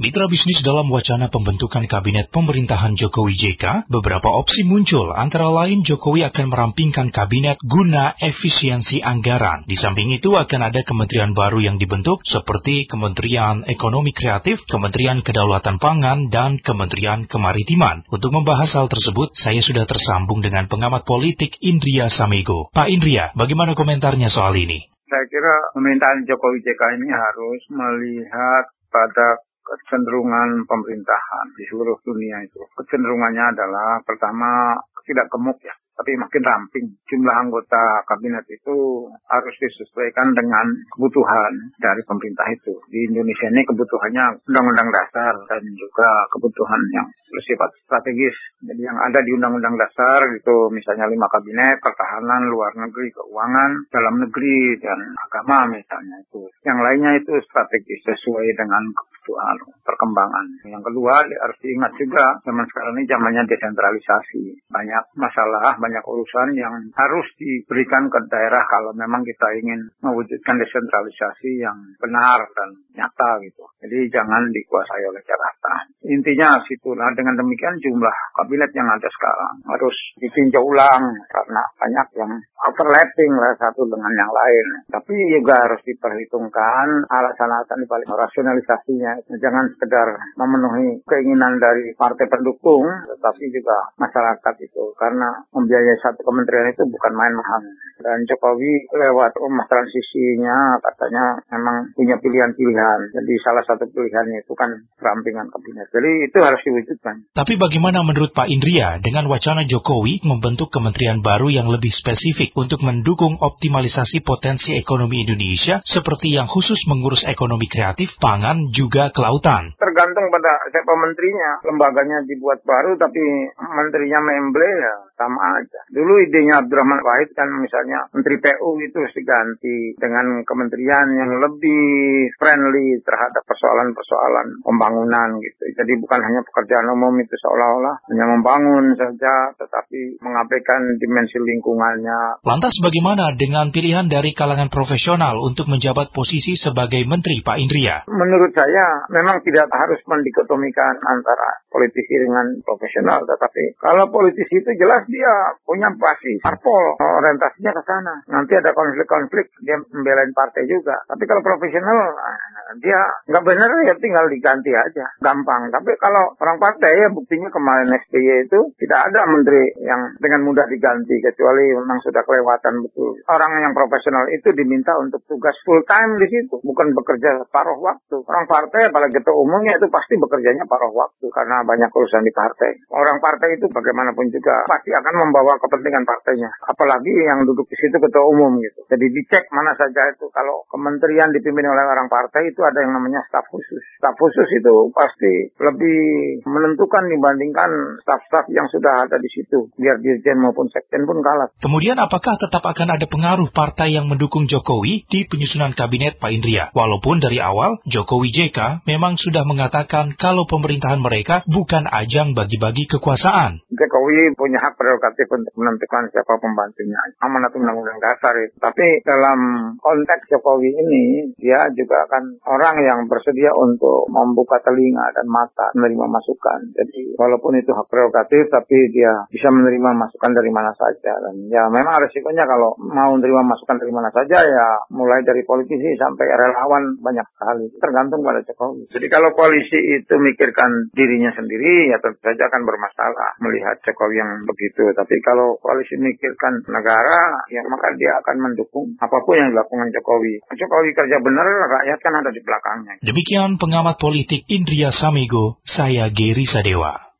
Mitra bisnis dalam wacana pembentukan kabinet pemerintahan Jokowi JK, beberapa opsi muncul, antara lain Jokowi akan merampingkan kabinet guna efisiensi anggaran. Di samping itu akan ada kementerian baru yang dibentuk seperti Kementerian Ekonomi Kreatif, Kementerian Kedaulatan Pangan, dan Kementerian Kemaritiman. Untuk membahas hal tersebut, saya sudah tersambung dengan pengamat politik Indria Samego. Pak Indria, bagaimana komentarnya soal ini? Saya kira pemerintahan Jokowi JK ini harus melihat pada kecenderungan pemerintahan di seluruh dunia itu. Kecenderungannya adalah pertama tidak gemuk ya, tapi makin ramping. Jumlah anggota kabinet itu harus disesuaikan dengan kebutuhan dari pemerintah itu. Di Indonesia ini kebutuhannya undang-undang dasar dan juga kebutuhan yang bersifat strategis. Jadi yang ada di undang-undang dasar itu misalnya 5 kabinet, pertahanan, luar negeri, keuangan, dalam negeri, dan agama misalnya itu. Yang lainnya itu strategis sesuai dengan kebutuhan perkembangan. Yang kedua harus diingat juga zaman sekarang ini zamannya desentralisasi. Banyak masalah, banyak urusan yang harus diberikan ke daerah kalau memang kita ingin mewujudkan desentralisasi yang benar dan nyata gitu. Jadi jangan dikuasai oleh Jakarta. Intinya situlah, dengan demikian jumlah kabinet yang ada sekarang harus ditinjau ulang karena banyak yang overlapping lah satu dengan yang lain. Tapi juga harus diperhitungkan alasan-alasan dibalik rasionalisasinya. Jangan sekedar memenuhi keinginan dari partai pendukung, tetapi juga masyarakat itu. Karena membiayai satu kementerian itu bukan main mahal. Dan Jokowi lewat rumah transisinya katanya memang punya pilihan-pilihan. Jadi salah satu pilihannya itu kan perampingan kabinet. Jadi itu harus diwujudkan. Tapi bagaimana menurut Pak Indria dengan wacana Jokowi membentuk kementerian baru yang lebih spesifik untuk mendukung optimalisasi potensi ekonomi Indonesia seperti yang khusus mengurus ekonomi kreatif, pangan, juga kelautan? Tergantung pada siapa menterinya. Lembaganya dibuat baru tapi menterinya memble ya sama aja. Dulu idenya Abdurrahman Wahid kan misalnya Menteri PU itu harus diganti dengan kementerian yang lebih friendly terhadap persoalan-persoalan pembangunan gitu. Jadi bukan hanya pekerjaan umum itu seolah-olah hanya membangun saja tetapi mengabaikan dimensi lingkungannya. Lantas bagaimana dengan pilihan dari kalangan profesional untuk menjabat posisi sebagai menteri, Pak Indria? Menurut saya memang tidak harus mendikotomikan antara politisi dengan profesional, tetapi kalau politisi itu jelas dia punya basis parpol, orientasinya ke sana. Nanti ada konflik-konflik, dia membelain partai juga. Tapi kalau profesional, dia nggak benar ya tinggal diganti aja, gampang. Tapi kalau orang partai ya buktinya kemarin SBY itu tidak ada menteri yang dengan mudah diganti, kecuali memang sudah kelewatan betul. Orang yang profesional itu diminta untuk tugas full time di situ, bukan bekerja paruh waktu. Orang partai apalagi ketua umumnya itu pasti bekerjanya paruh waktu karena banyak urusan di partai. Orang partai itu bagaimanapun juga pasti akan membawa kepentingan partainya. Apalagi yang duduk di situ ketua umum gitu. Jadi dicek mana saja itu. Kalau kementerian dipimpin oleh orang partai itu ada yang namanya staf khusus. Staf khusus itu pasti lebih menentukan dibandingkan staf-staf yang sudah ada di situ. Biar dirjen maupun sekjen pun kalah. Kemudian apakah tetap akan ada pengaruh partai yang mendukung Jokowi di penyusunan kabinet, Pak Indria? Walaupun dari awal Jokowi JK memang sudah mengatakan kalau pemerintahan mereka bukan ajang bagi-bagi kekuasaan. Jokowi punya hak prerogatif untuk menentukan siapa pembantunya. Amanat undang-undang dasar itu. Tapi dalam konteks Jokowi ini, dia juga akan orang yang bersedia untuk membuka telinga dan mata, menerima masukan. Jadi walaupun itu hak prerogatif, tapi dia bisa menerima masukan dari mana saja. Dan ya memang resikonya kalau mau menerima masukan dari mana saja, ya mulai dari politisi sampai relawan banyak sekali. Tergantung pada Jokowi. Jadi kalau koalisi itu mikirkan dirinya sendiri, ya tentu saja akan bermasalah melihat Jokowi yang begitu. Tapi kalau koalisi mikirkan negara, ya maka dia akan mendukung apapun yang dilakukan Jokowi. Jokowi kerja benar, rakyat kan ada di belakangnya. Demikian pengamat politik Indria Samego, saya Geri Sadewa.